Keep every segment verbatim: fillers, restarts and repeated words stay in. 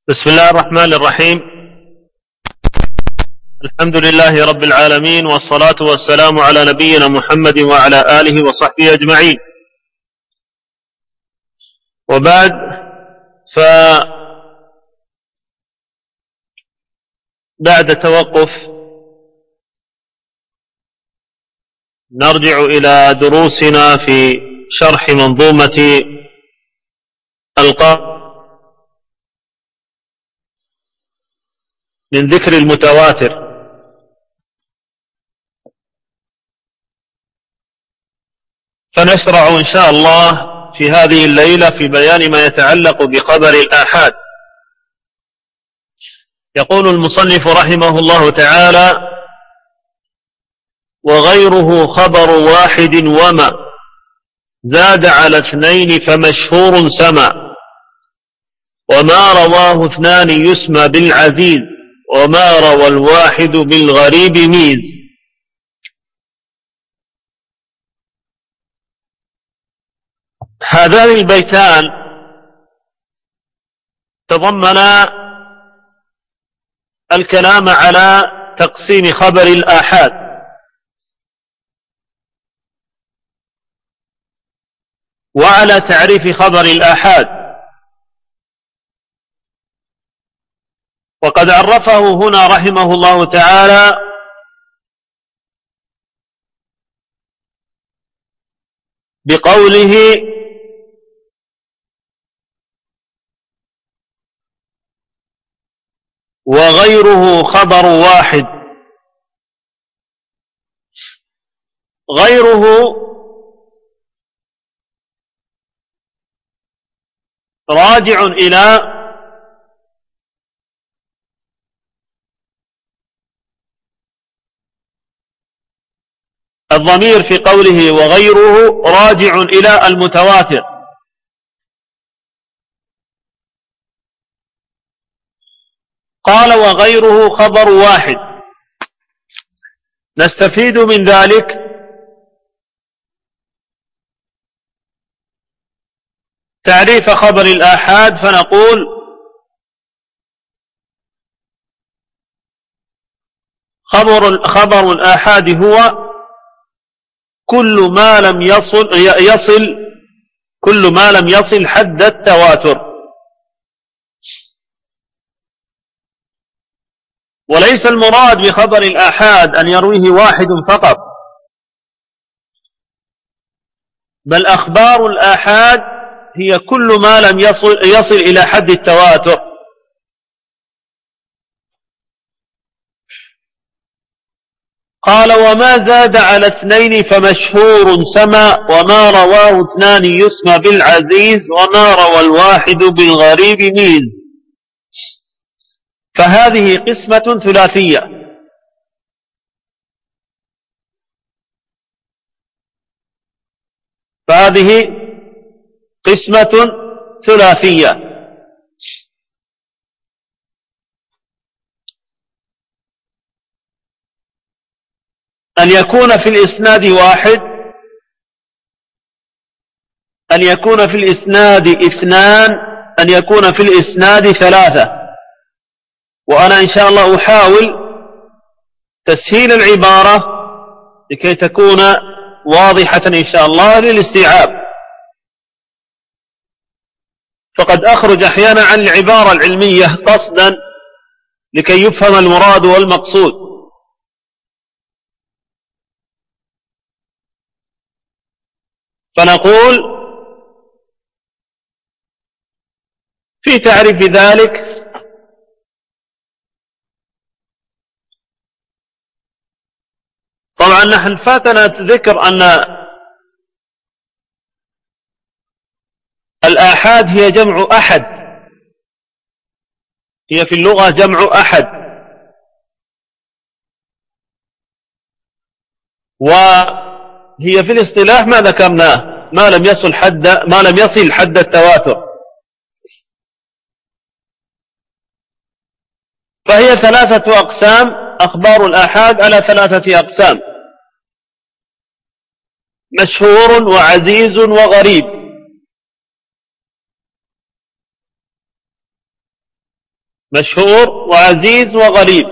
بسم الله الرحمن الرحيم. الحمد لله رب العالمين، والصلاة والسلام على نبينا محمد وعلى آله وصحبه أجمعين، وبعد. فبعد توقف نرجع إلى دروسنا في شرح منظومة القاء من ذكر المتواتر. فنشرع إن شاء الله في هذه الليلة في بيان ما يتعلق بخبر الآحاد. يقول المصنف رحمه الله تعالى: وغيره خبر واحد وما زاد على اثنين فمشهور سمع، وما رواه اثنان يسمى بالعزيز، وما روى الواحد بالغريب ميز. هذان البيتان تضمنا الكلام على تقسيم خبر الآحاد، وعلى تعريف خبر الآحاد، وقد عرفه هنا رحمه الله تعالى بقوله: وغيره خبر واحد. غيره راجع إلى الضمير في قوله وغيره راجع إلى المتواتر، قال وغيره خبر واحد. نستفيد من ذلك تعريف خبر الآحاد، فنقول: خبر خبر الآحاد هو كل ما لم يصل يصل كل ما لم يصل حد التواتر، وليس المراد بخبر الآحاد أن يرويه واحد فقط، بل أخبار الآحاد هي كل ما لم يصل, يصل إلى حد التواتر. قال: وما زاد على اثنين فمشهور سمع، وما رواه اثنان يسمى بالعزيز، وما روى الواحد بالغريب ميز. فهذه قسمة ثلاثية، فهذه قسمة ثلاثية أن يكون في الإسناد واحد، أن يكون في الإسناد اثنان، أن يكون في الإسناد ثلاثة. وأنا إن شاء الله أحاول تسهيل العبارة لكي تكون واضحة إن شاء الله للاستيعاب، فقد أخرج أحيانا عن العبارة العلمية قصدا لكي يفهم المراد والمقصود. فنقول في تعريف ذلك: طبعا نحن فاتنا ذكر أن الآحاد هي جمع أحد، هي في اللغة جمع أحد، وهي في الاصطلاح ما ذكرناه ما لم يصل حد ما لم يصل حد التواتر. فهي ثلاثة أقسام، أخبار الآحاد على ثلاثة أقسام: مشهور وعزيز وغريب. مشهور وعزيز وغريب.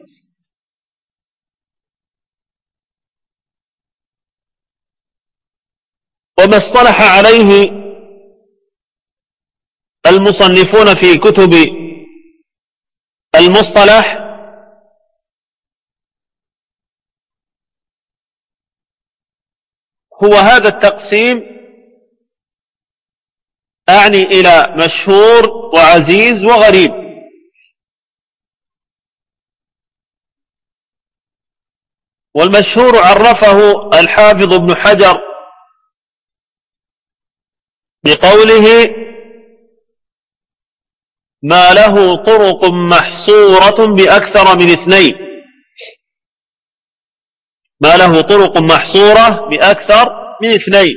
وما اصطلح عليه المصنفون في كتب المصطلح هو هذا التقسيم، أعني إلى مشهور وعزيز وغريب. والمشهور عرفه الحافظ ابن حجر بقوله: ما له طرق محصورة بأكثر من اثنين. ما له طرق محصورة بأكثر من اثنين.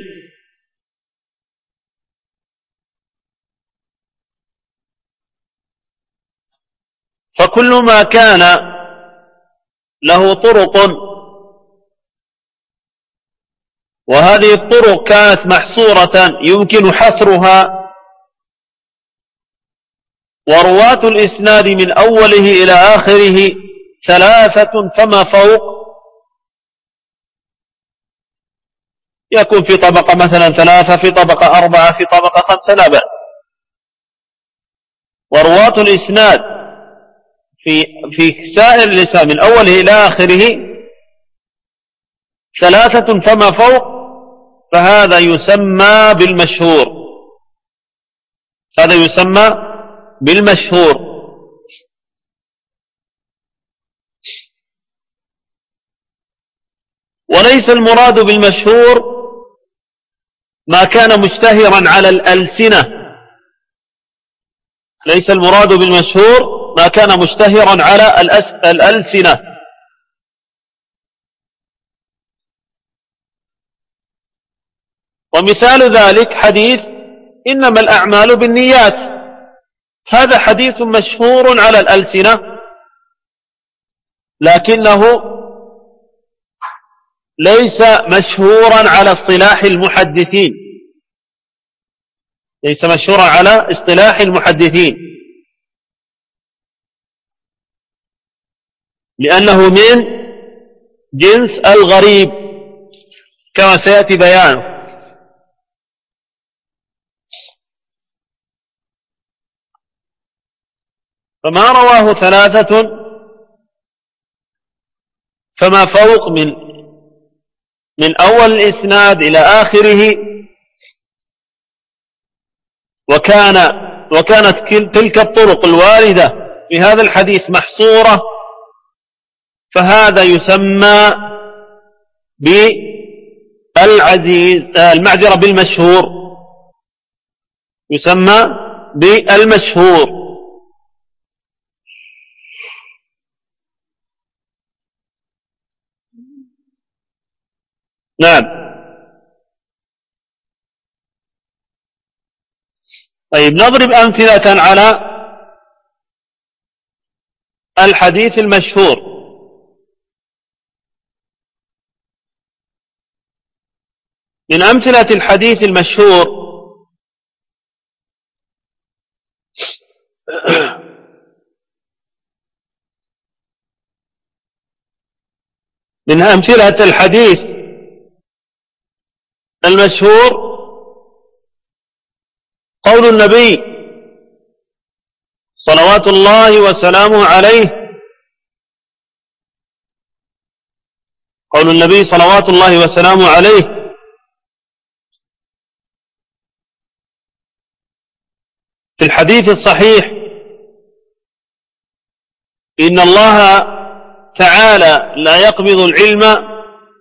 فكل ما كان له طرق وهذه الطرق كانت محصورة يمكن حصرها، ورواة الإسناد من أوله إلى آخره ثلاثة فما فوق، يكون في طبقة مثلا ثلاثة، في طبقة أربعة، في طبقة خمسة، لا بأس. ورواة الإسناد في في سائر الإسناد من أوله إلى آخره ثلاثة فما فوق، فهذا يسمى بالمشهور. هذا يسمى بالمشهور. وليس المراد بالمشهور ما كان مشتهرا على الألسنة. ليس المراد بالمشهور ما كان مشتهرا على الألسنة. ومثال ذلك حديث إنما الأعمال بالنيات، هذا حديث مشهور على الألسنة، لكنه ليس مشهورا على اصطلاح المحدثين. ليس مشهورا على اصطلاح المحدثين لأنه من جنس الغريب كما سيأتي بيانه. فما رواه ثلاثة فما فوق من من أول الإسناد إلى آخره، وكان وكانت تلك الطرق الواردة في هذا الحديث محصورة، فهذا يسمى بالعزيز، المعذرة بالمشهور، يسمى بالمشهور. نعم. طيب، نضرب أمثلة على الحديث المشهور. من أمثلة الحديث المشهور من أمثلة الحديث المشهور قول النبي صلوات الله وسلامه عليه قول النبي صلوات الله وسلامه عليه في الحديث الصحيح: إن الله تعالى لا يقبض العلم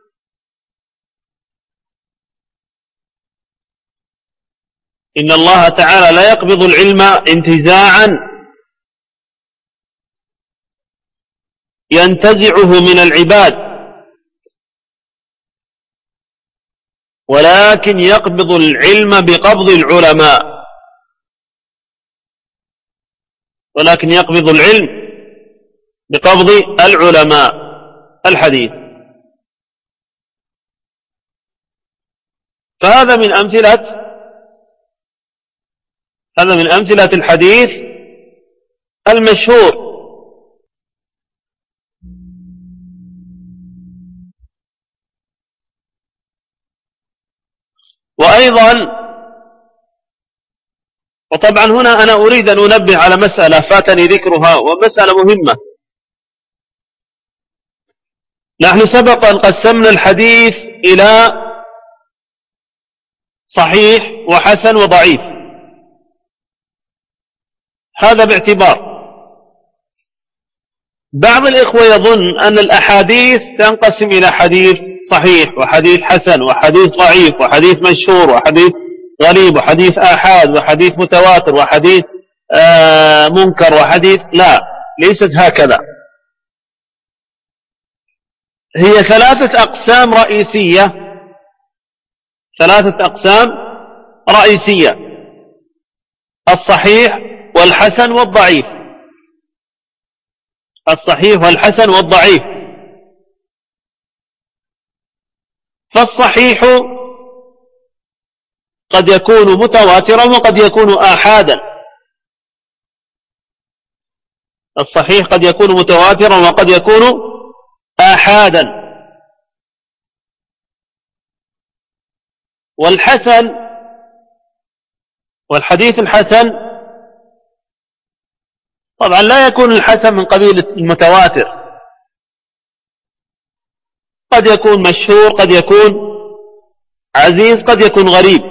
إن الله تعالى لا يقبض العلم انتزاعا ينتزعه من العباد، ولكن يقبض العلم بقبض العلماء ولكن يقبض العلم بقبض العلماء. الحديث. فهذا من أمثلة هذا من أمثلة الحديث المشهور. وأيضا، وطبعا هنا أنا أريد أن أنبه على مسألة فاتني ذكرها ومسألة مهمة. نحن سبق أن قسمنا الحديث إلى صحيح وحسن وضعيف، هذا باعتبار بعض الإخوة يظن أن الأحاديث تنقسم إلى حديث صحيح وحديث حسن وحديث ضعيف وحديث مشهور وحديث غريب وحديث آحاد وحديث متواتر وحديث آه منكر وحديث. لا، ليست هكذا. هي ثلاثة أقسام رئيسية، ثلاثة أقسام رئيسية: الصحيح والحسن والضعيف. الصحيح والحسن والضعيف. فالصحيح قد يكون متواترا وقد يكون آحادا. الصحيح قد يكون متواترا وقد يكون آحادا. والحسن والحديث الحسن طبعا لا يكون الحسن من قبيل المتواتر، قد يكون مشهور، قد يكون عزيز، قد يكون غريب،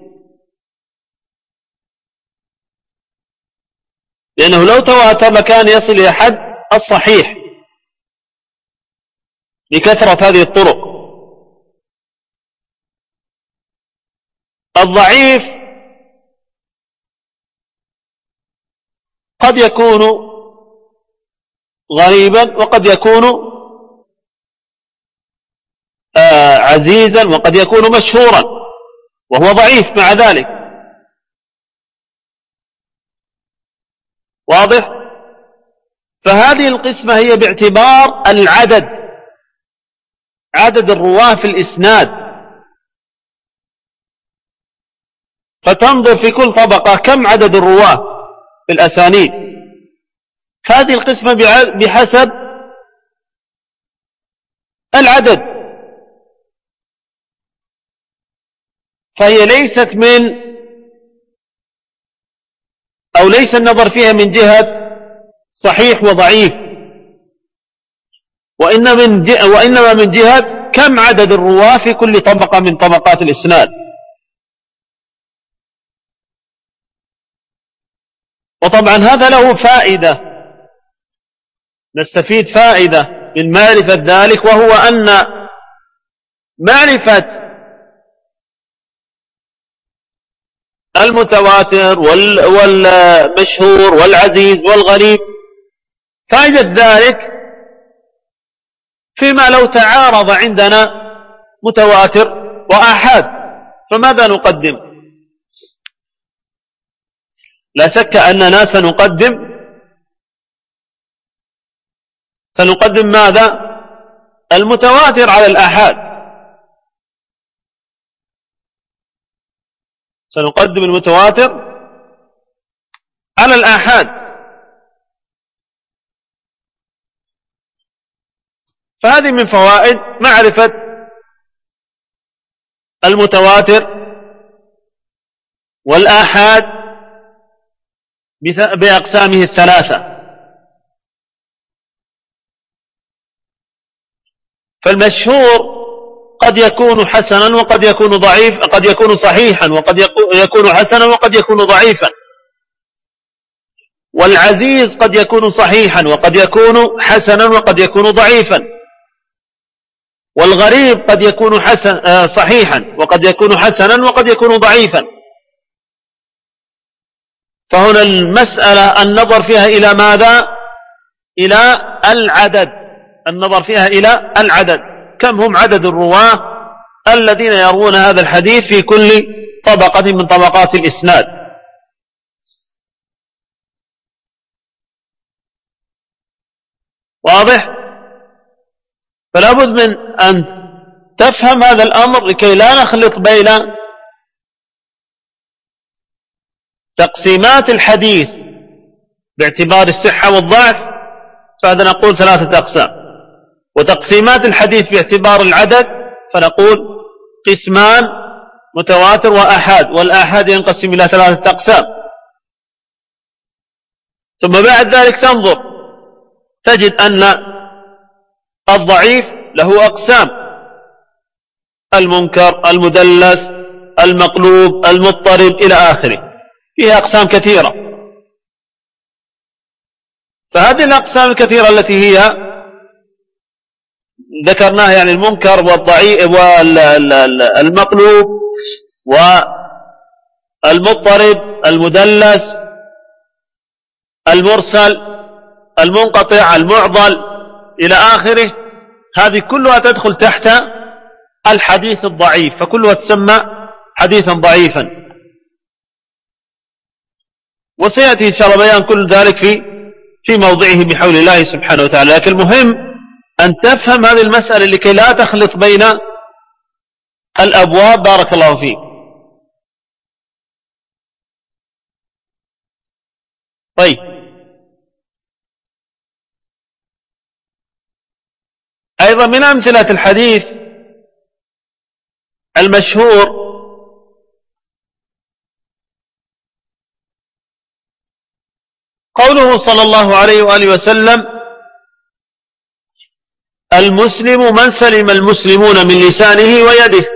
لأنه لو تواتر لكان يصل إلى حد الصحيح لكثرة هذه الطرق. الضعيف قد يكون غريبا وقد يكون آه عزيزا وقد يكون مشهورا وهو ضعيف مع ذلك. واضح؟ فهذه القسمة هي باعتبار العدد، عدد الرواة في الإسناد، فتنظر في كل طبقة كم عدد الرواة في الأسانيد. هذه القسمة بحسب العدد، فهي ليست من أو ليس النظر فيها من جهة صحيح وضعيف، وإنما من جهة, وإنما من جهة كم عدد الرواة في كل طبقة من طبقات الإسناد. وطبعا هذا له فائدة، نستفيد فائدة من معرفة ذلك، وهو أن معرفة المتواتر والمشهور والعزيز والغريب، فائدة ذلك فيما لو تعارض عندنا متواتر وآحاد فماذا نقدم؟ لا شك أننا سنقدم سنقدم ماذا؟ المتواتر على الآحاد. سنقدم المتواتر على الآحاد. فهذه من فوائد معرفة المتواتر والآحاد بأقسامه الثلاثة. فالمشهور قد يكون حسنا وقد يكون ضعيف، قد يكون صحيحا وقد يكون حسنا وقد يكون ضعيفا. والعزيز قد يكون صحيحا وقد يكون حسنا وقد يكون ضعيفا. والغريب قد يكون حسن صحيحا وقد يكون حسنا وقد يكون ضعيفا. فهنا المسألة النظر فيها إلى ماذا؟ إلى العدد، النظر فيها إلى العدد، كم هم عدد الرواة الذين يروون هذا الحديث في كل طبقة من طبقات الإسناد. واضح؟ فلا بد من أن تفهم هذا الأمر لكي لا نخلط بين تقسيمات الحديث باعتبار الصحة والضعف، فهذا نقول ثلاثة أقسام. وتقسيمات الحديث باعتبار العدد فنقول قسمان: متواتر وآحاد، والآحاد ينقسم إلى ثلاثة أقسام. ثم بعد ذلك تنظر تجد أن الضعيف له أقسام: المنكر، المدلس، المقلوب، المضطرب، إلى آخره، فيها أقسام كثيرة. فهذه الأقسام الكثيرة التي هي ذكرناها، يعني المنكر والضعيف والمقلوب والمضطرب، المدلس، المرسل، المنقطع، المعضل، إلى آخره، هذه كلها تدخل تحت الحديث الضعيف، فكلها تسمى حديثا ضعيفا. وسيأتي إن شاء الله بيان كل ذلك في في موضعه بحول الله سبحانه وتعالى. لكن المهم أن تفهم هذه المسألة لكي لا تخلط بين الأبواب. بارك الله فيك. طيب، أيضا من أمثلة الحديث المشهور قوله صلى الله عليه وآله وسلم: المسلم من سلم المسلمون من لسانه ويده.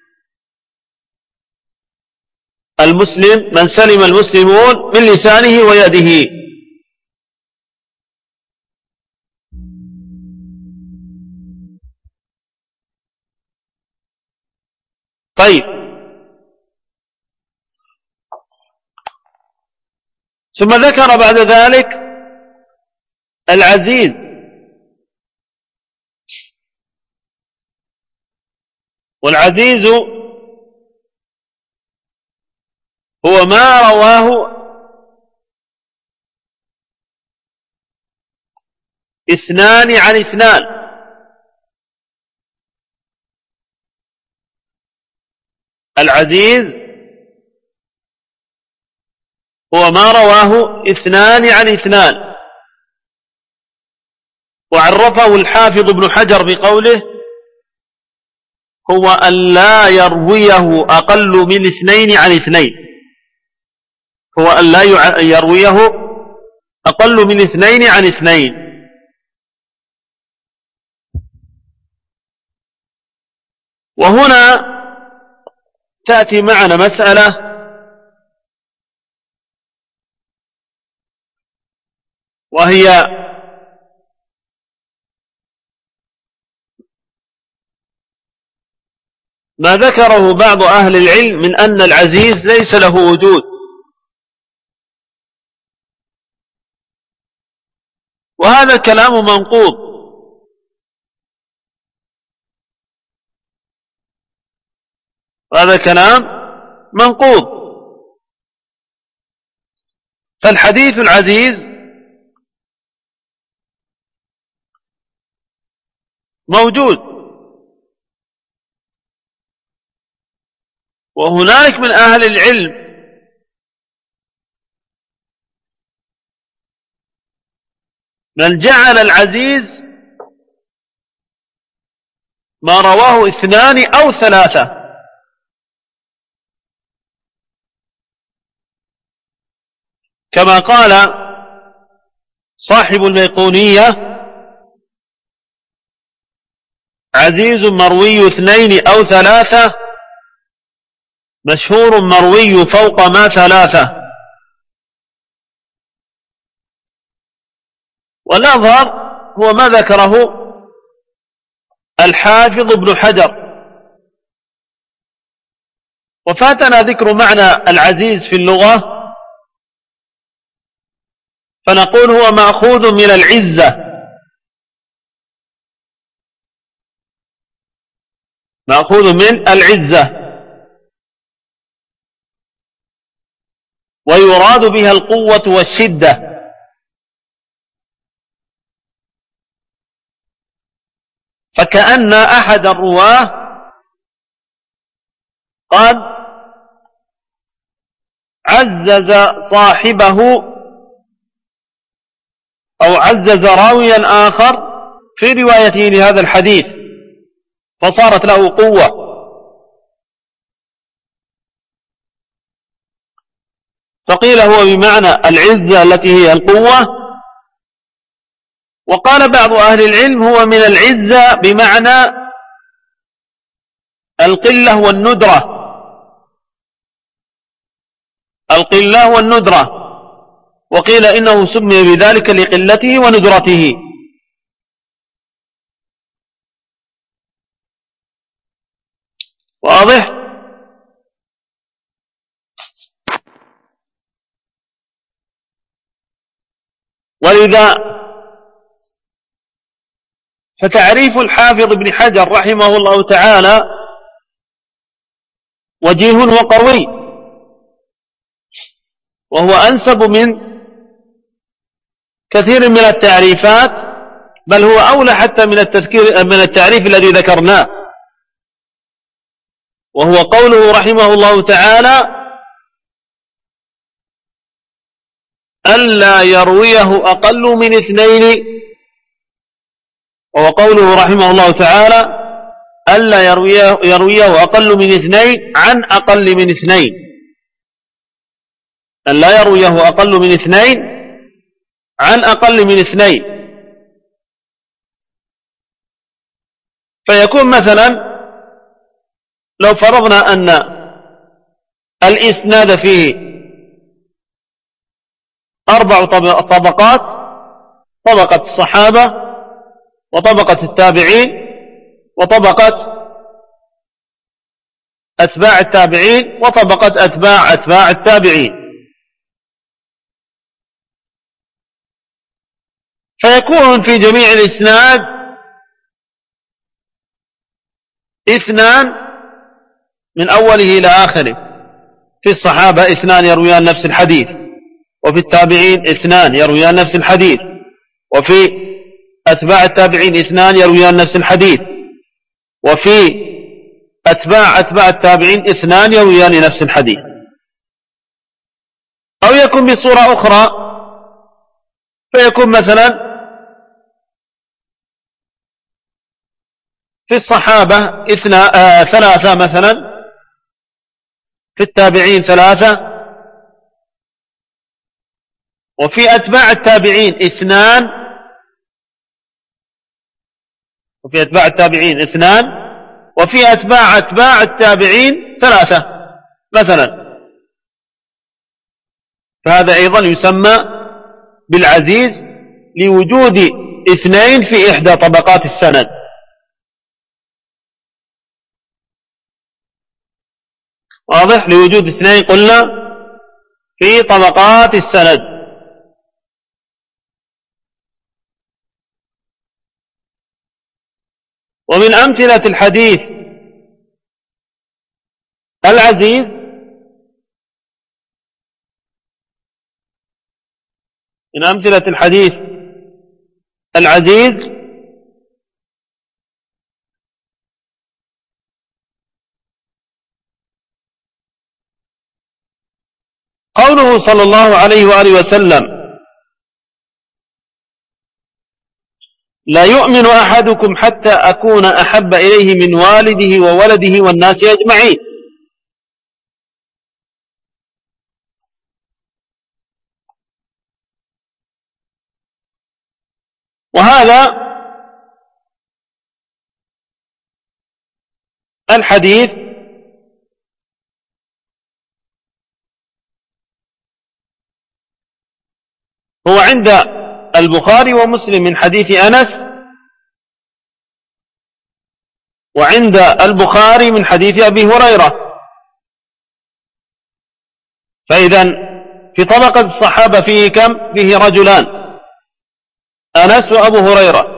المسلم من سلم المسلمون من لسانه ويده. طيب، ثم ذكر بعد ذلك العزيز. والعزيز هو ما رواه اثنان عن اثنان. العزيز هو ما رواه اثنان عن اثنان. وعرفه الحافظ ابن حجر بقوله: هو أن لا يرويه أقل من اثنين عن اثنين. هو أن لا يرويه أقل من اثنين عن اثنين. وهنا تأتي معنا مسألة وهي ما ذكره بعض أهل العلم من أن العزيز ليس له وجود. وهذا الكلام منقوض. وهذا كلام منقوض. فالحديث العزيز موجود، وهناك من أهل العلم من جعل العزيز ما رواه اثنان أو ثلاثة، كما قال صاحب البيقونية: عزيز مروي اثنين أو ثلاثة، مشهور مروي فوق ما ثلاثة. والأظهر هو ما ذكره الحافظ ابن حجر. وفاتنا ذكر معنى العزيز في اللغة، فنقول هو مأخوذ من العزة. مأخوذ من العزة، ويراد بها القوة والشدة. فكأن أحد الرواه قد عزز صاحبه وعزز راويا آخر في روايته لهذا الحديث فصارت له قوة. فقيل هو بمعنى العزة التي هي القوة، وقال بعض أهل العلم هو من العزة بمعنى القلة والندرة، القلة والندرة، وقيل إنه سمي بذلك لقلته وندرته. واضح؟ ولذا فتعريف الحافظ ابن حجر رحمه الله تعالى وجيه وقوي، وهو أنسب من كثير من التعريفات، بل هو أولى حتى من التذكير من التعريف الذي ذكرناه، وهو قوله رحمه الله تعالى ألا يرويه أقل من اثنين، وهو قوله رحمه الله تعالى ألا يرويه, يرويه أقل من اثنين عن أقل من اثنين، ألا يرويه أقل من اثنين عن أقل من اثنين. فيكون مثلا لو فرضنا أن الإسناد فيه أربع طبقات، طبقة الصحابة وطبقة التابعين وطبقة أتباع التابعين وطبقة أتباع أتباع التابعين، فيكون في جميع الإسناد اثنان من أوله إلى آخره، في الصحابة اثنان يرويان نفس الحديث، وفي التابعين اثنان يرويان نفس الحديث، وفي أتباع التابعين اثنان يرويان نفس الحديث، وفي أتباع أتباع التابعين اثنان يرويان نفس الحديث. أو يكون بصورة أخرى، فيكون مثلا في الصحابة اثنا آه ثلاثة مثلا، في التابعين ثلاثة، وفي أتباع التابعين اثنان، وفي أتباع التابعين اثنان، وفي أتباع أتباع التابعين ثلاثة مثلا، فهذا أيضا يسمى بالعزيز لوجود اثنين في إحدى طبقات السند. واضح؟ لوجود اثنين قلنا في طبقات السند. ومن أمثلة الحديث العزيز من أمثلة الحديث العزيز قوله صلى الله عليه وآله وسلم لا يؤمن أحدكم حتى أكون أحب إليه من والده وولده والناس أجمعين. وهذا الحديث هو عند البخاري ومسلم من حديث أنس، وعند البخاري من حديث أبي هريرة. فإذا في طبقة الصحابة فيه كم؟ فيه رجلان، أنس وأبو هريرة.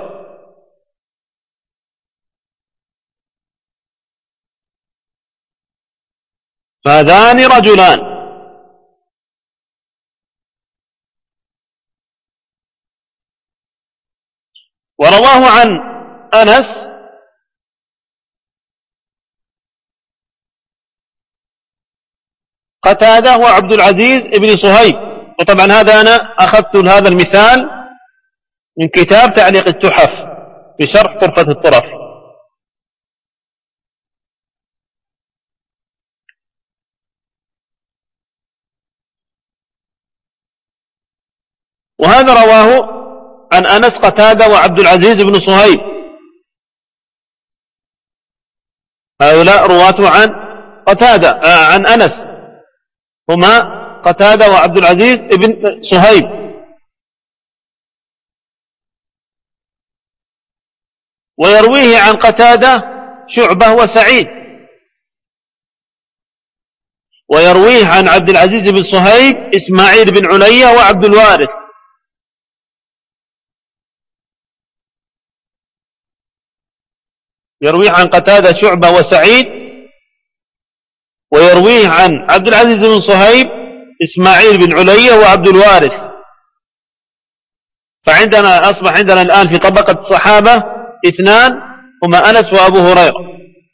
فهذان رجلان. ورواه عن أنس قتادة وعبد العزيز ابن صهيب. وطبعا هذا أنا أخذت هذا المثال من كتاب تعليق التحف بشرح طرفة الطرف. وهذا رواه عن أنس قتادة وعبد العزيز بن صهيب، هؤلاء رواة عن قتادة آه عن أنس هما قتادة وعبد العزيز بن صهيب. ويرويه عن قتادة شعبة وسعيد، ويرويه عن عبد العزيز بن صهيب إسماعيل بن عليا وعبد الوارث. يرويه عن قتادة شعبة وسعيد، ويرويه عن عبد العزيز بن صهيب إسماعيل بن عليا وعبد الوارث. فعندنا أصبح عندنا الآن في طبقة الصحابة اثنان هما أنس وأبو هريرة.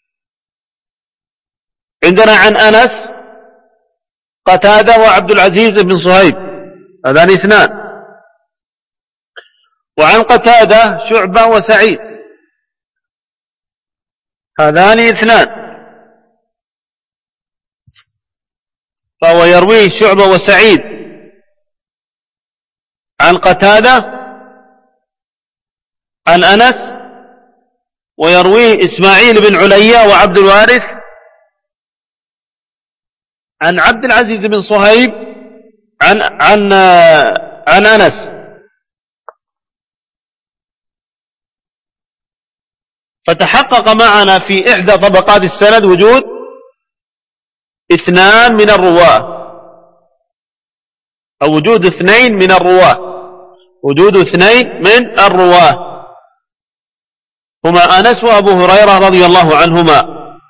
عندنا عن أنس قتادة وعبد العزيز بن صهيب، هذان اثنان. وعن قتادة شعبة وسعيد، هذان اثنان. فهو يرويه شعبة وسعيد عن قتادة عن أنس، ويرويه إسماعيل بن عليا وعبد الوارث عن عبد العزيز بن صهيب عن عن عن أنس. فتحقق معنا في إحدى طبقات السند وجود اثنان من الرواة، أو وجود اثنين من الرواة، وجود اثنين من الرواة هما أنس وأبو هريرة رضي الله عنهما.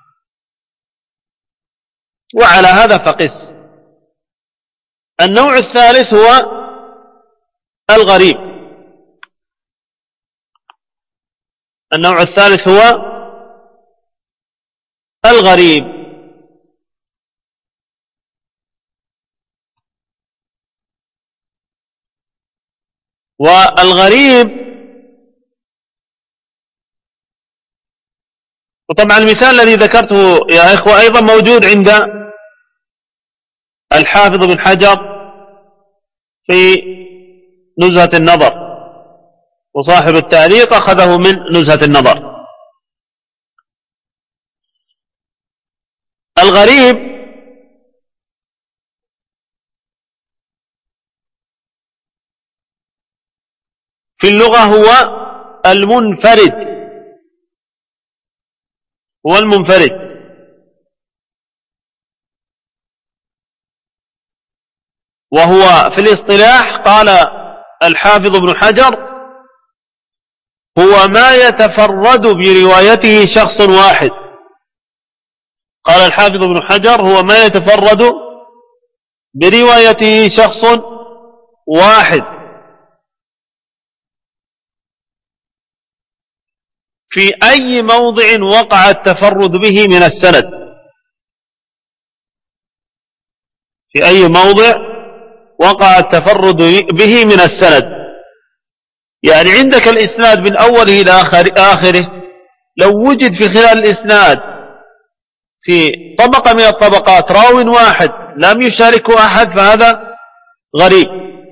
وعلى هذا فقس. النوع الثالث هو الغريب. النوع الثالث هو الغريب. والغريب، وطبعا المثال الذي ذكرته يا إخوة أيضا موجود عند الحافظ بن حجر في نزهة النظر، وصاحب التعليق أخذه من نزهة النظر. الغريب في اللغة هو المنفرد، هو المنفرد. وهو في الاصطلاح قال الحافظ ابن حجر هو ما يتفرد بروايته شخص واحد. قال الحافظ ابن حجر هو ما يتفرد بروايته شخص واحد في أي موضع وقع التفرد به من السند، في أي موضع وقع التفرد به من السند. يعني عندك الإسناد من أوله إلى آخره، لو وجد في خلال الإسناد في طبقة من الطبقات راو واحد لم يشاركه أحد فهذا غريب،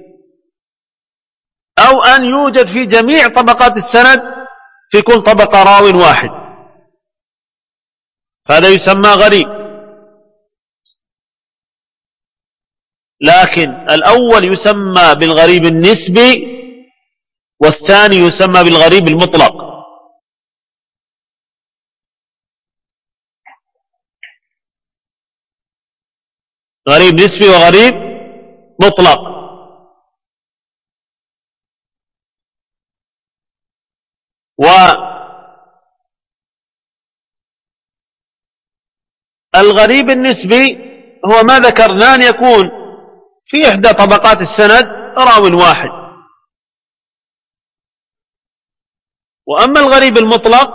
أو أن يوجد في جميع طبقات السند في كل طبقة راو واحد، فهذا يسمى غريب. لكن الأول يسمى بالغريب النسبي، والثاني يسمى بالغريب المطلق. غريب نسبي وغريب مطلق. والغريب النسبي هو ما ذكرنا أن يكون في إحدى طبقات السند راو واحد. وأما الغريب المطلق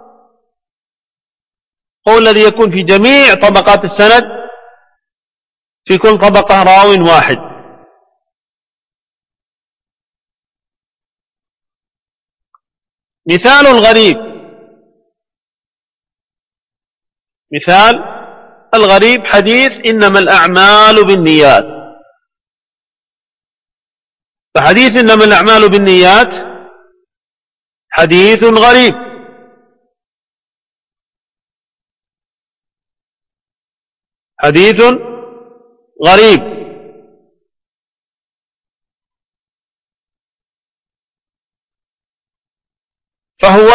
هو الذي يكون في جميع طبقات السند في كل طبقة راو واحد. مثال الغريب، مثال الغريب حديث إنما الأعمال بالنيات. فحديث إنما الأعمال بالنيات حديث غريب، حديث غريب. فهو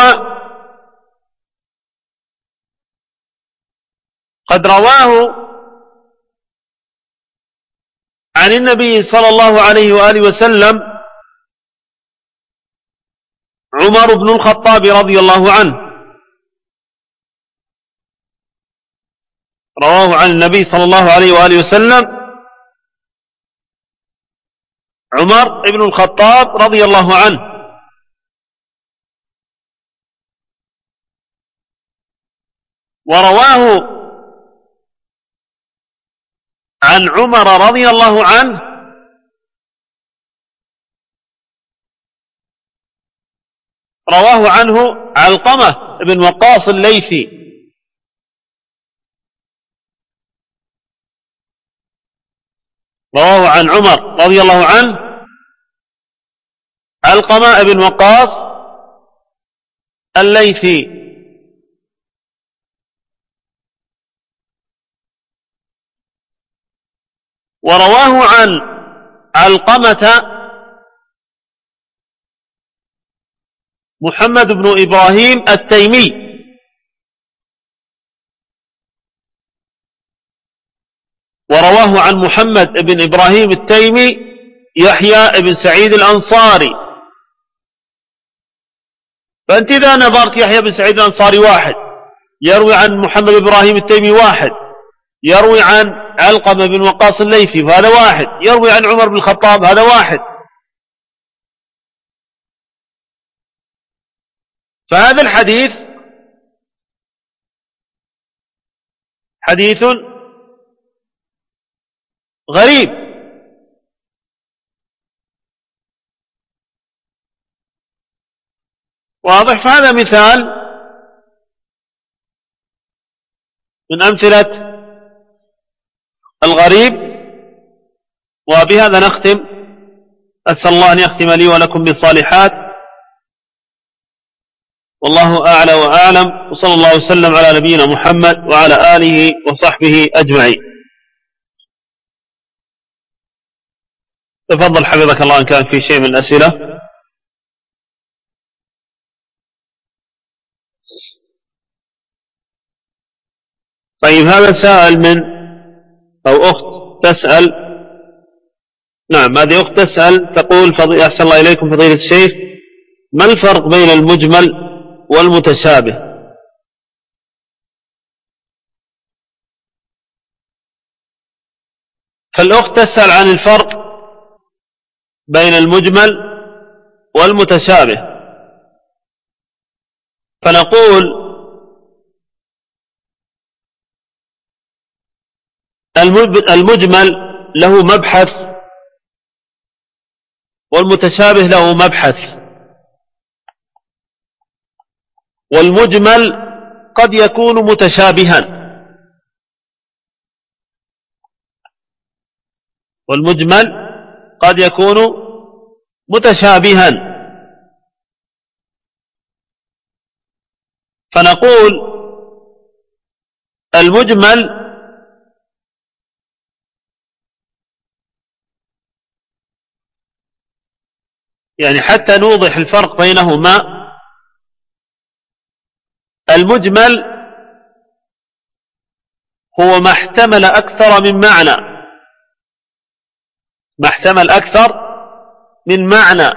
قد رواه عن النبي صلى الله عليه وآله وسلم عمر بن الخطاب رضي الله عنه، رواه عن النبي صلى الله عليه وآله وسلم عمر بن الخطاب رضي الله عنه. ورواه عن عمر رضي الله عنه رواه عنه علقمة بن وقاص الليثي، رواه عن عمر رضي الله عنه علقمة بن وقاص الليثي. ورواه عن علقمة محمد بن إبراهيم التيمي، ورواه عن محمد بن إبراهيم التيمي يحيى بن سعيد الأنصاري. فأنت إذا نظرت يحيى بن سعيد الأنصاري واحد، يروي عن محمد بن إبراهيم التيمي واحد، يروي عن علقمة بن وقاص الليثي فهذا واحد، يروي عن عمر بن الخطاب هذا واحد. فهذا الحديث حديث غريب. واضح؟ فهذا مثال من أمثلة الغريب. وبهذا نختم. أسأل الله أن يختم لي ولكم بالصالحات، والله أعلى وأعلم، وصلى الله وسلم على نبينا محمد وعلى آله وصحبه أجمعين. تفضل حفظك الله إن كان في شيء من الأسئلة. طيب، هذا سائل من أو أخت تسأل، نعم هذه أخت تسأل تقول: فضي... أحسن الله إليكم فضيلة الشيخ، ما الفرق بين المجمل والمتشابه؟ فالأخت تسأل عن الفرق بين المجمل والمتشابه، فنقول المجمل له مبحث والمتشابه له مبحث. والمجمل قد يكون متشابها، والمجمل قد يكون متشابها، فنقول المجمل يعني حتى نوضح الفرق بينهما، المجمل هو ما احتمل أكثر من معنى، ما احتمل أكثر من معنى،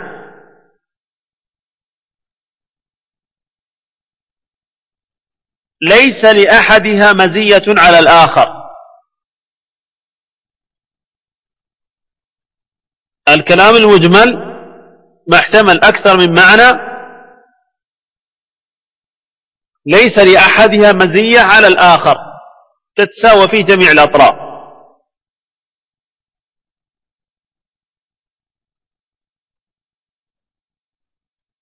ليس لأحدها مزية على الآخر. الكلام المجمل ما احتمل أكثر من معنى ليس لأحدها مزية على الآخر، تتساوى فيه جميع الأطراف.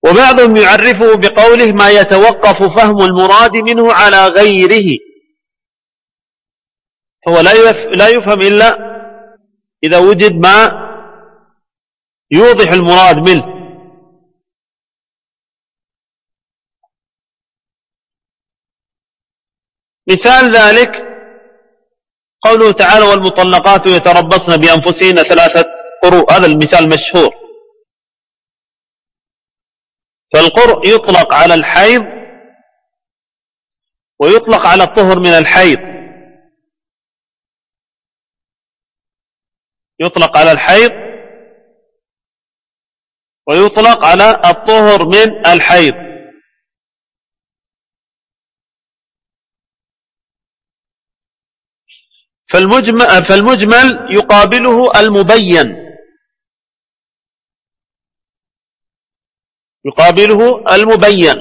وبعضهم يعرفه بقوله ما يتوقف فهم المراد منه على غيره، فهو لا يفهم إلا إذا وجد ما يوضح المراد منه. مثال ذلك قوله تعالى والمطلقات يتربصن بأنفسهن ثلاثة قروء، هذا المثال مشهور. فالقرء يطلق على الحيض ويطلق على الطهر من الحيض، يطلق على الحيض ويطلق على الطهر من الحيض. فالمجمل, فالمجمل يقابله المبين، يقابله المبين.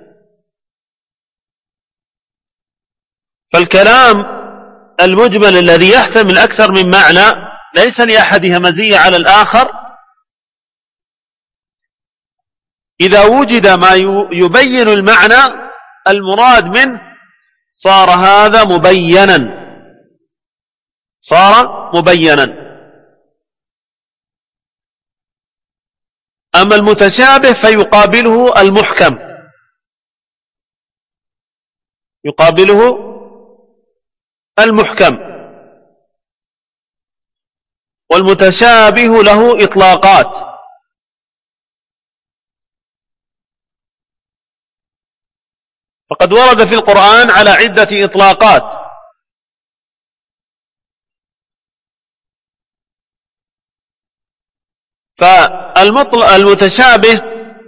فالكلام المجمل الذي يحتمل أكثر من معنى ليس لأحدها مزية على الآخر، إذا وجد ما يبين المعنى المراد منه صار هذا مبينا، صار مبينا. أما المتشابه فيقابله المحكم، يقابله المحكم. والمتشابه له إطلاقات، فقد ورد في القرآن على عدة إطلاقات. فالمتشابه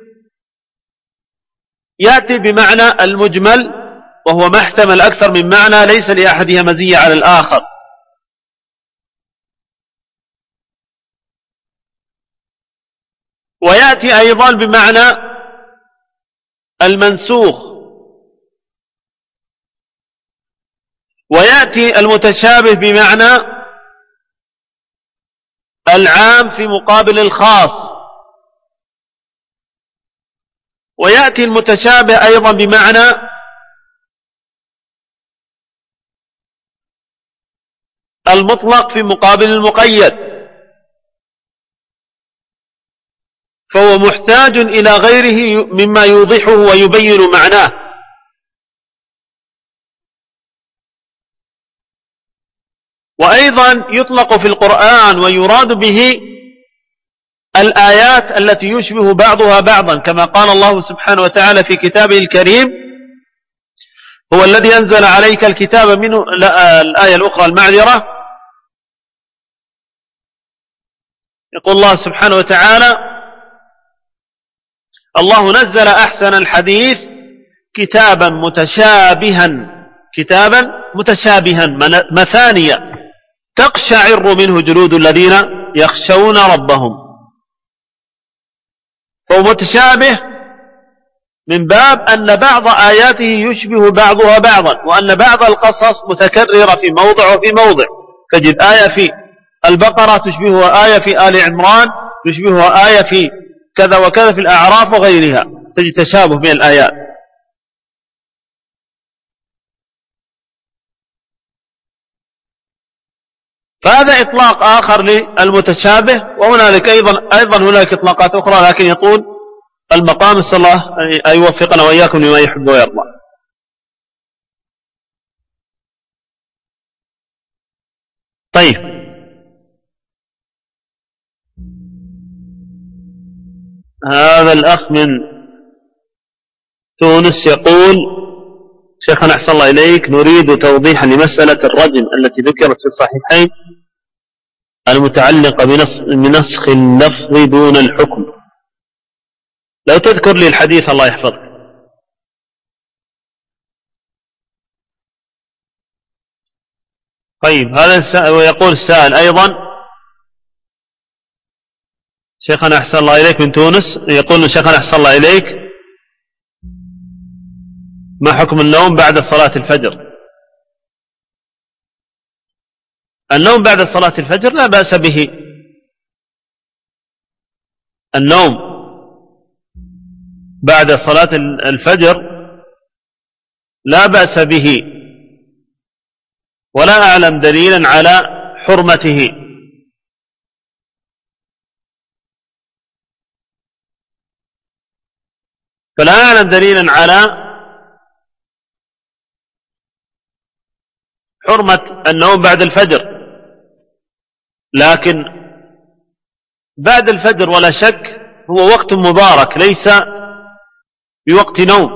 يأتي بمعنى المجمل، وهو ما احتمل أكثر من معنى ليس لأحدها مزية على الآخر. ويأتي أيضا بمعنى المنسوخ، ويأتي المتشابه بمعنى العام في مقابل الخاص، ويأتي المتشابه أيضا بمعنى المطلق في مقابل المقيد. فهو محتاج إلى غيره مما يوضحه ويبين معناه. وأيضا يطلق في القرآن ويراد به الآيات التي يشبه بعضها بعضا، كما قال الله سبحانه وتعالى في كتابه الكريم هو الذي أنزل عليك الكتاب منه. الآية الأخرى المعذرة، يقول الله سبحانه وتعالى الله نزل أحسن الحديث كتابا متشابها، كتابا متشابها مثانية تقشعر منه جلود الذين يخشون ربهم. فهو متشابه من باب أن بعض آياته يشبه بعضها بعضا، وأن بعض القصص متكررة في موضع وفي موضع. تجد آية في البقرة تشبهها آية في آل عمران، تشبهها آية في كذا وكذا في الأعراف وغيرها، تجد تشابه بين الآيات. فهذا إطلاق آخر للمتشابه. وهنالك أيضا أيضا هنالك إطلاقات أخرى، لكن يطول المقام. نسأل الله أن يوفقنا وإياكم لما يحب ويرضى. طيب، هذا الأخ من تونس يقول شيخنا أحسن الله إليك، نريد توضيحا لمسألة الرجم التي ذكرت في الصحيحين المتعلقة بنسخ اللفظ دون الحكم. لو تذكر لي الحديث الله يحفظك. طيب، هذا ويقول السائل أيضا شيخنا أحسن الله إليك من تونس، يقول شيخنا أحسن الله إليك ما حكم النوم بعد صلاة الفجر؟ النوم بعد صلاة الفجر لا بأس به. النوم بعد صلاة الفجر لا بأس به، ولا أعلم دليلا على حرمته. فلا أعلم دليلا على حرمة النوم بعد الفجر، لكن بعد الفجر ولا شك هو وقت مبارك ليس بوقت نوم،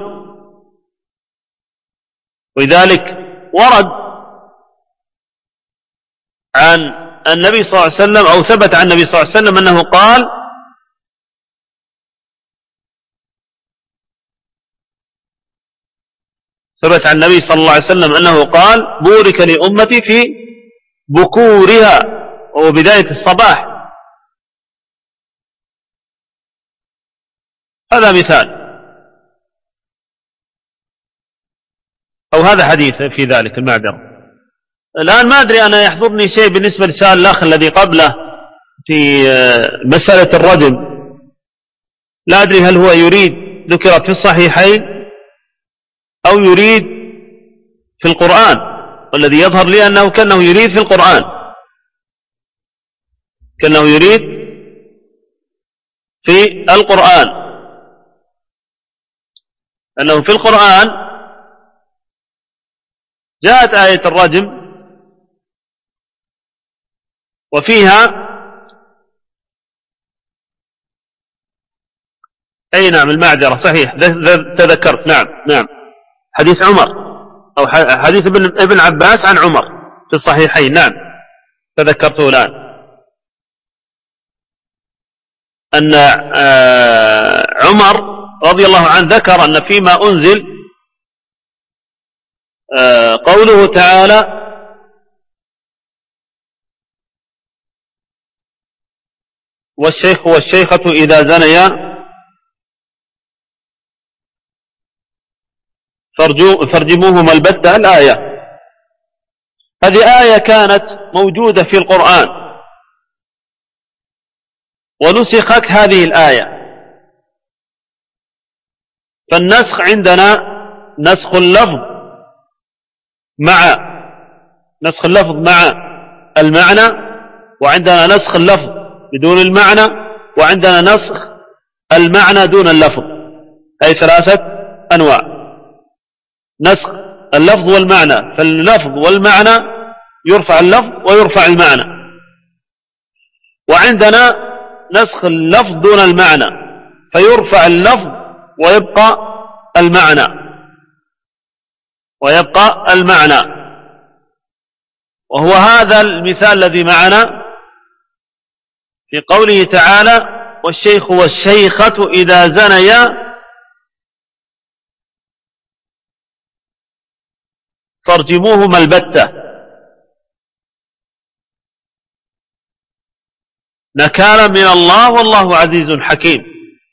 ولذلك ورد عن النبي صلى الله عليه وسلم أو ثبت عن النبي صلى الله عليه وسلم أنه قال: ثبت عن النبي صلى الله عليه وسلم أنه قال: بورك لأمتي في بكورها، وبداية الصباح. هذا مثال، أو هذا حديث في ذلك المعذرة. الآن ما أدري، أنا يحضرني شيء بالنسبة لسؤال الأخ الذي قبله في مسألة الرجم، لا أدري هل هو يريد ذكرت في الصحيحين أو يريد في القرآن، والذي يظهر لي أنه كأنه يريد في القرآن، كأنه يريد في القرآن، أنه في القرآن جاءت آية الرجم وفيها أي نعم المعذرة صحيح تذكرت، نعم نعم حديث عمر أو حديث ابن, ابن عباس عن عمر في الصحيحين، نعم تذكرته الآن، أن عمر رضي الله عنه ذكر أن فيما أنزل قوله تعالى: والشيخ والشيخة إذا زنيا فارجموهما البتة، الآية هذه آية كانت موجودة في القرآن ونسخت هذه الآية. فالنسخ عندنا نسخ اللفظ مع نسخ اللفظ مع المعنى، وعندنا نسخ اللفظ بدون المعنى، وعندنا نسخ المعنى دون اللفظ، أي ثلاثة أنواع: نسخ اللفظ والمعنى، فاللفظ والمعنى يرفع اللفظ ويرفع المعنى، وعندنا نسخ اللفظ دون المعنى فيرفع اللفظ ويبقى المعنى ويبقى المعنى وهو هذا المثال الذي معنا في قوله تعالى: والشيخ والشيخة إذا زنيا فارجموهما البتة، نكالا من الله والله عزيز حكيم.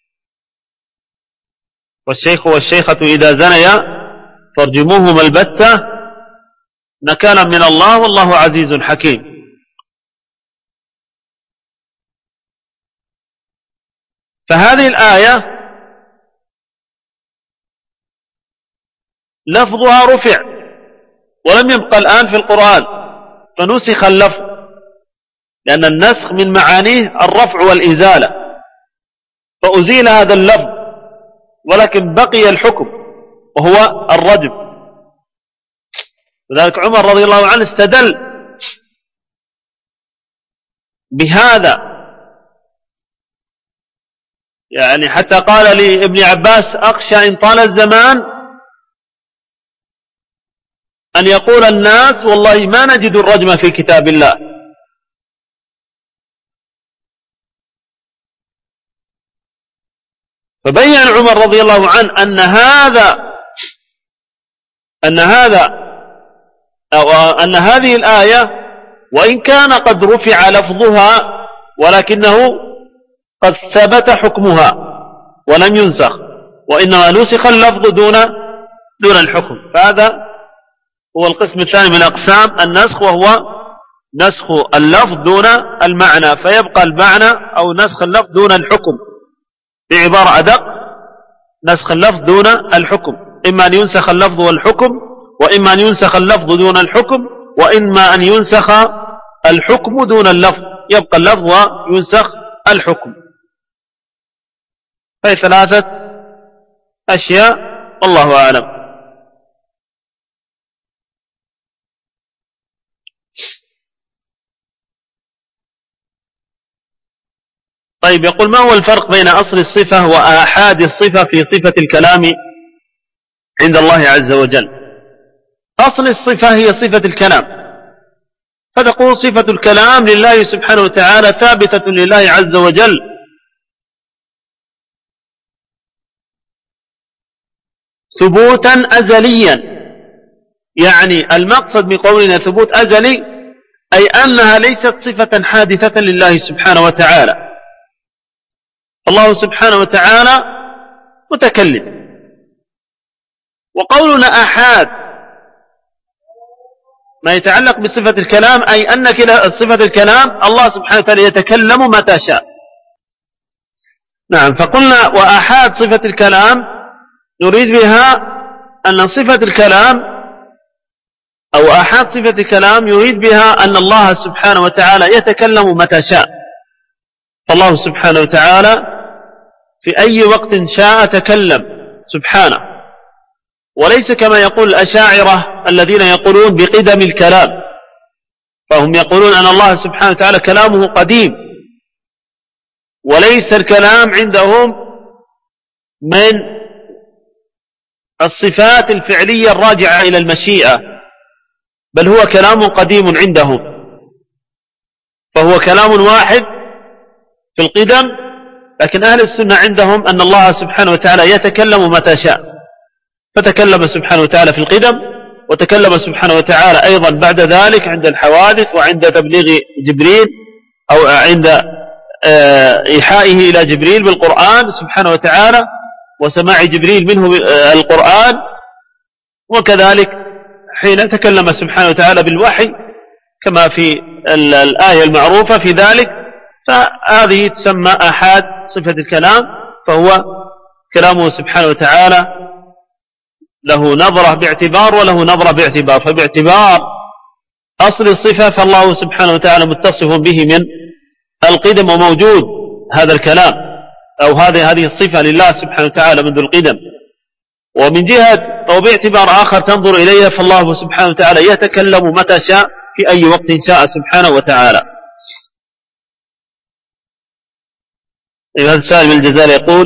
والشيخ والشيخة إذا زنيا فارجموهما البتة نكالا من الله والله عزيز حكيم. فهذه الآية لفظها رفع ولم يبقى الآن في القرآن، فنسخ اللفظ، لأن النسخ من معانيه الرفع والإزالة، فأزيل هذا اللفظ ولكن بقي الحكم وهو الرجم. وذلك عمر رضي الله عنه استدل بهذا، يعني حتى قال لابن عباس: أخشى إن طال الزمان أن يقول الناس والله ما نجد الرجم في كتاب الله. فبين عمر رضي الله عنه أن هذا أن هذا أو أن هذه الآية وإن كان قد رفع لفظها ولكنه قد ثبت حكمها ولم ينسخ، وإنما نسخ اللفظ دون دون الحكم. فهذا هو القسم الثاني من أقسام النسخ، وهو نسخ اللفظ دون المعنى فيبقى المعنى، أو نسخ اللفظ دون الحكم. بعبارة أدق: نسخ اللفظ دون الحكم، إما أن ينسخ اللفظ والحكم، وإما أن ينسخ اللفظ دون الحكم، وإما أن ينسخ الحكم دون اللفظ، يبقى اللفظ وينسخ الحكم. فهي ثلاثة أشياء والله أعلم. طيب، يقول: ما هو الفرق بين أصل الصفة وآحاد الصفة في صفة الكلام عند الله عز وجل؟ أصل الصفة هي صفة الكلام، فتقول صفة الكلام لله سبحانه وتعالى ثابتة لله عز وجل، ثبوتا أزليا. يعني المقصد بقولنا ثبوت أزلي أي أنها ليست صفة حادثة لله سبحانه وتعالى. الله سبحانه وتعالى متكلم، وقولنا آحاد ما يتعلق بصفة الكلام أي أن صفة الكلام الله سبحانه وتعالى يتكلم متى شاء. نعم، فقلنا وآحاد صفة الكلام نريد بها أن صفة الكلام أو آحاد صفة الكلام يريد بها أن الله سبحانه وتعالى يتكلم متى شاء. فالله سبحانه وتعالى في أي وقت شاء تكلم سبحانه، وليس كما يقول الأشاعرة الذين يقولون بقدم الكلام، فهم يقولون أن الله سبحانه وتعالى كلامه قديم، وليس الكلام عندهم من الصفات الفعلية الراجعة إلى المشيئة، بل هو كلام قديم عندهم، فهو كلام واحد في القدم. لكن أهل السنة عندهم أن الله سبحانه وتعالى يتكلم متى شاء، فتكلم سبحانه وتعالى في القدم، وتكلم سبحانه وتعالى أيضا بعد ذلك عند الحوادث وعند تبليغ جبريل أو عند إيحائه إلى جبريل بالقرآن سبحانه وتعالى وسماع جبريل منه القرآن، وكذلك حين تكلم سبحانه وتعالى بالوحي كما في الآية المعروفة في ذلك. فهذه تسمى آحاد صفة الكلام، فهو كلامه سبحانه وتعالى له نظرة باعتبار وله نظرة باعتبار. فباعتبار أصل الصفة فالله سبحانه وتعالى متصف به من القدم وموجود هذا الكلام أو هذه هذه الصفة لله سبحانه وتعالى منذ القدم. ومن جهة أو باعتبار آخر تنظر إليها فالله سبحانه وتعالى يتكلم متى شاء في أي وقت شاء سبحانه وتعالى. هذا السائل من الجزائر يقول: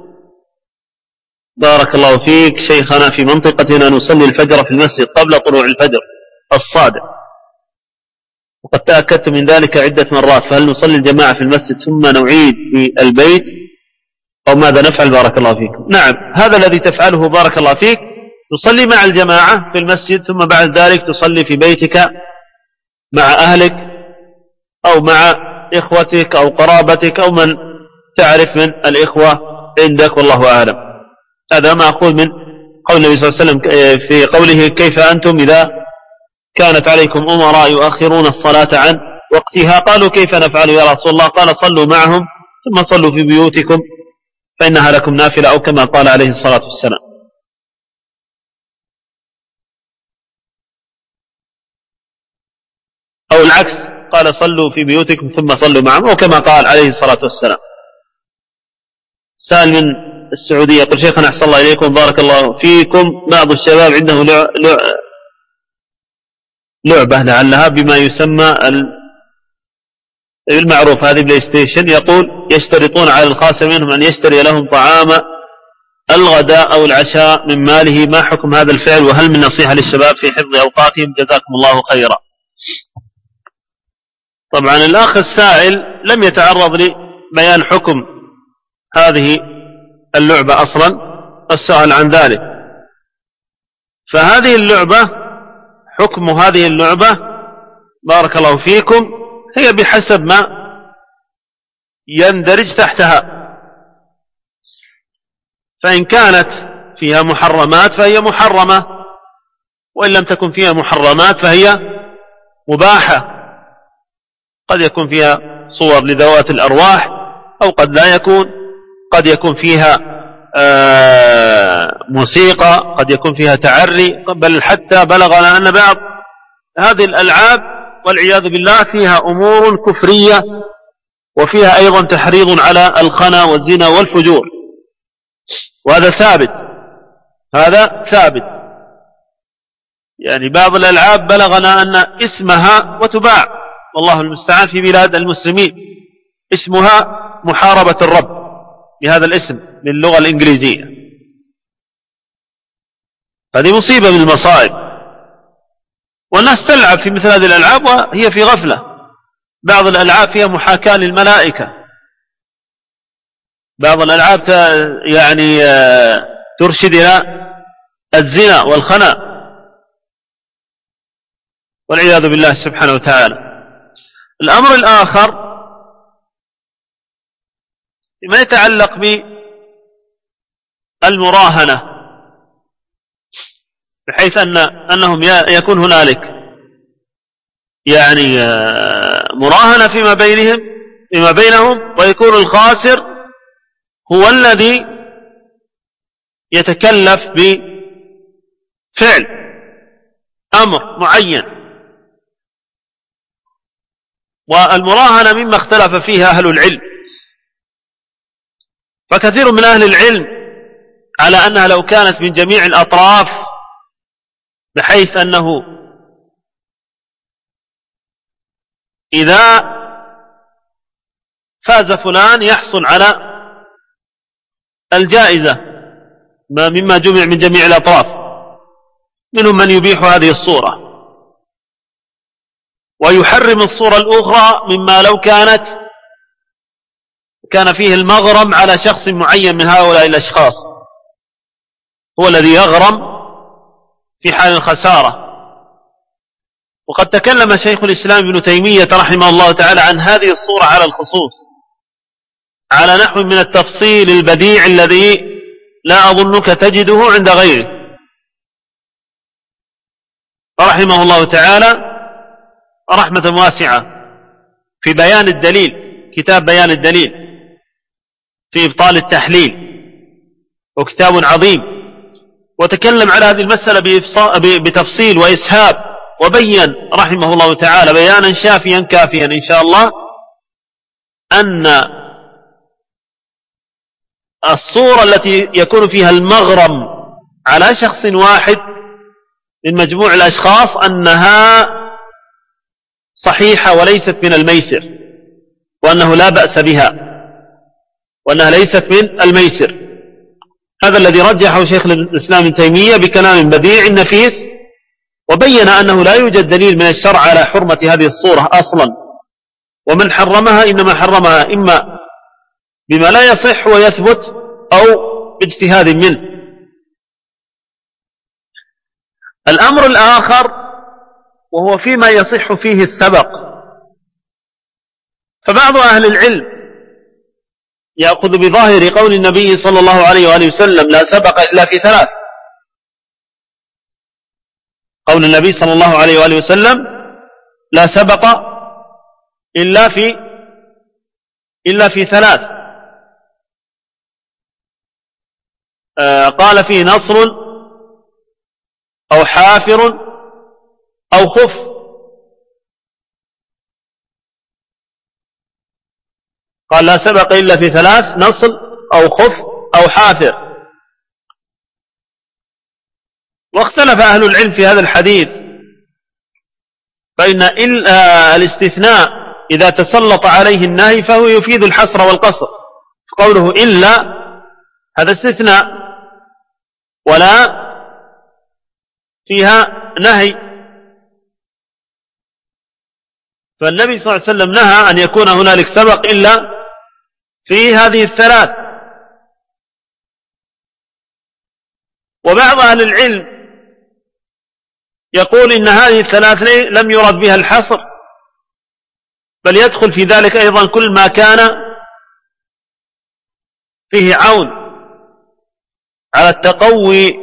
بارك الله فيك شيخنا، في منطقتنا نصلي الفجر في المسجد قبل طلوع الفجر الصادق، وقد تأكدت من ذلك عدة مرات، فهل نصلي الجماعة في المسجد ثم نعيد في البيت أو ماذا نفعل؟ بارك الله فيكم. نعم، هذا الذي تفعله بارك الله فيك، تصلي مع الجماعة في المسجد ثم بعد ذلك تصلي في بيتك مع أهلك أو مع إخوتك أو قرابتك أو من تعرف من الإخوة عندك، والله أعلم. هذا ما أقول من قول النبي صلى الله عليه وسلم في قوله: كيف أنتم إذا كانت عليكم أمراء يؤخرون الصلاة عن وقتها؟ قالوا: كيف نفعل يا رسول الله؟ قال: صلوا معهم ثم صلوا في بيوتكم فإنها لكم نافلة، أو كما قال عليه الصلاة والسلام. أو العكس، قال: صلوا في بيوتكم ثم صلوا معهم، أو كما قال عليه الصلاة والسلام. سائل من السعودية يقول: شيخنا أحسن الله إليكم بارك الله فيكم، بعض الشباب عنده لعبة لعلها بما يسمى المعروف هذه بلاي ستيشن، يقول يشترطون على الخاص منهم أن يشتري لهم طعام الغداء أو العشاء من ماله، ما حكم هذا الفعل؟ وهل من نصيحة للشباب في حفظ أوقاتهم؟ جزاكم الله خيرا. طبعا الأخ السائل لم يتعرض لبيان حكم هذه اللعبة أصلا، السؤال عن ذلك. فهذه اللعبة، حكم هذه اللعبة بارك الله فيكم هي بحسب ما يندرج تحتها، فإن كانت فيها محرمات فهي محرمة، وإن لم تكن فيها محرمات فهي مباحة. قد يكون فيها صور لذوات الأرواح أو قد لا يكون، قد يكون فيها موسيقى، قد يكون فيها تعري، بل حتى بلغنا أن بعض هذه الألعاب والعياذ بالله فيها أمور كفرية، وفيها أيضا تحريض على الخنا والزنا والفجور، وهذا ثابت، هذا ثابت. يعني بعض الألعاب بلغنا أن اسمها وتباع والله المستعان في بلاد المسلمين اسمها محاربة الرب بهذا الاسم باللغة الإنجليزية. هذه مصيبة من المصائب، والناس تلعب في مثل هذه الألعاب وهي في غفلة. بعض الألعاب فيها محاكاة للملائكة، بعض الألعاب يعني ترشد إلى الزنا والخنا والعياذ بالله سبحانه وتعالى. الأمر الآخر ما يتعلق بالمراهنة، بحيث أن أنهم يكون هنالك يعني مراهنة فيما بينهم فيما بينهم ويكون الخاسر هو الذي يتكلف بفعل أمر معين. والمراهنة مما اختلف فيها أهل العلم، فكثير من أهل العلم على أنها لو كانت من جميع الأطراف، بحيث أنه إذا فاز فلان يحصل على الجائزة مما جمع من جميع الأطراف، منهم من يبيح هذه الصورة ويحرم الصورة الأخرى مما لو كانت كان فيه المغرم على شخص معين من هؤلاء الأشخاص، هو الذي يغرم في حال الخسارة. وقد تكلم شيخ الإسلام ابن تيمية رحمه الله تعالى عن هذه الصورة على الخصوص على نحو من التفصيل البديع الذي لا أظنك تجده عند غيره رحمه الله تعالى رحمة واسعة في بيان الدليل، كتاب بيان الدليل في إبطال التحليل، وكتاب عظيم، وتكلم على هذه المسألة بتفصيل وإسهاب، وبين رحمه الله تعالى بيانا شافيا كافيا إن شاء الله أن الصورة التي يكون فيها المغرم على شخص واحد من مجموع الأشخاص أنها صحيحة وليست من الميسر، وأنه لا بأس بها، وأنها ليست من الميسر. هذا الذي رجحه شيخ الإسلام ابن تيمية بكلام بديع نفيس، وبين أنه لا يوجد دليل من الشرع على حرمة هذه الصورة أصلا، ومن حرمها إنما حرمها إما بما لا يصح ويثبت أو باجتهاد منه. الأمر الآخر وهو فيما يصح فيه السبق، فبعض أهل العلم يأخذ بظاهر قول النبي صلى الله عليه وآله وسلم لا سبق إلا في ثلاث، قول النبي صلى الله عليه وآله وسلم لا سبق إلا في إلا في ثلاث، آه قال فيه نصر أو حافر أو خف. قال لا سبق إلا في ثلاث، نصر أو خف أو حافر. واختلف أهل العلم في هذا الحديث، فإن الاستثناء إذا تسلط عليه النهي فهو يفيد الحصر والقصر، قوله إلا هذا استثناء ولا فيها نهي، فالنبي صلى الله عليه وسلم نهى أن يكون هنالك سبق إلا في هذه الثلاث. وبعض أهل العلم يقول إن هذه الثلاث لم يرد بها الحصر، بل يدخل في ذلك أيضا كل ما كان فيه عون على التقوي،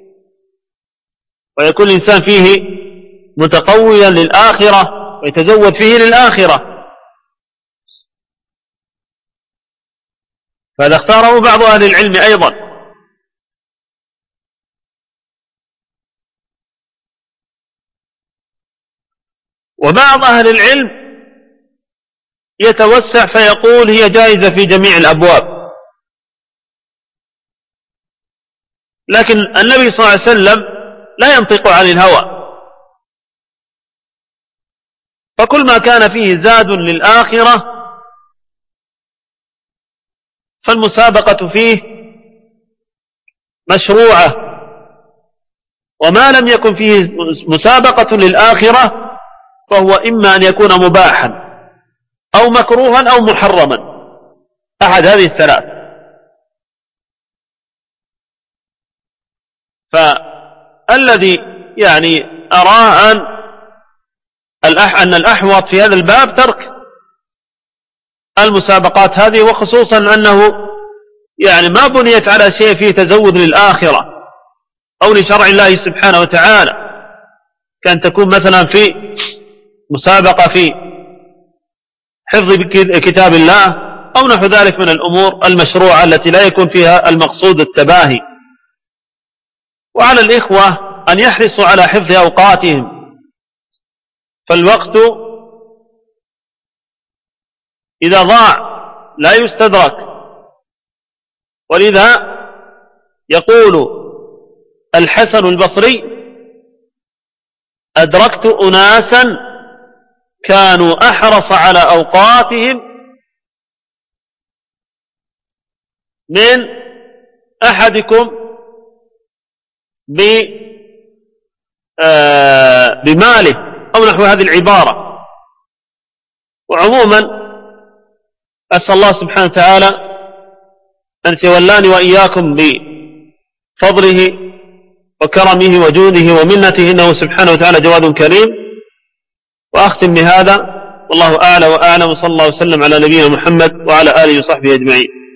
ويكون الإنسان فيه متقويا للآخرة ويتزود فيه للآخرة. فهذا اختاره بعض أهل العلم أيضا، وبعض أهل العلم يتوسع فيقول هي جائزة في جميع الأبواب، لكن النبي صلى الله عليه وسلم لا ينطق عن الهوى، فكل ما كان فيه زاد للآخرة فالمسابقة فيه مشروعة، وما لم يكن فيه مسابقة للآخرة فهو إما أن يكون مباحا أو مكروها أو محرما، أحد هذه الثلاث. فالذي يعني أرى أن أن الأحوط في هذا الباب ترك المسابقات هذه، وخصوصا أنه يعني ما بنيت على شيء فيه تزود للآخرة أو لشرع الله سبحانه وتعالى، كان تكون مثلا في مسابقة في حفظ كتاب الله أو نحو ذلك من الأمور المشروعة التي لا يكون فيها المقصود التباهي. وعلى الإخوة أن يحرصوا على حفظ أوقاتهم، فالوقت إذا ضاع لا يستدرك، ولذا يقول الحسن البصري: أدركت أناسا كانوا أحرص على أوقاتهم من أحدكم بماله أو نحو هذه العبارة. وعموما أسأل الله سبحانه وتعالى أن يتولاني وإياكم بفضله وكرمه وجوده ومنته، إنه سبحانه وتعالى جواد كريم. وأختم بهذا، والله أعلى وأعلم، صلى الله وسلم على نبينا محمد وعلى آله وصحبه أجمعين.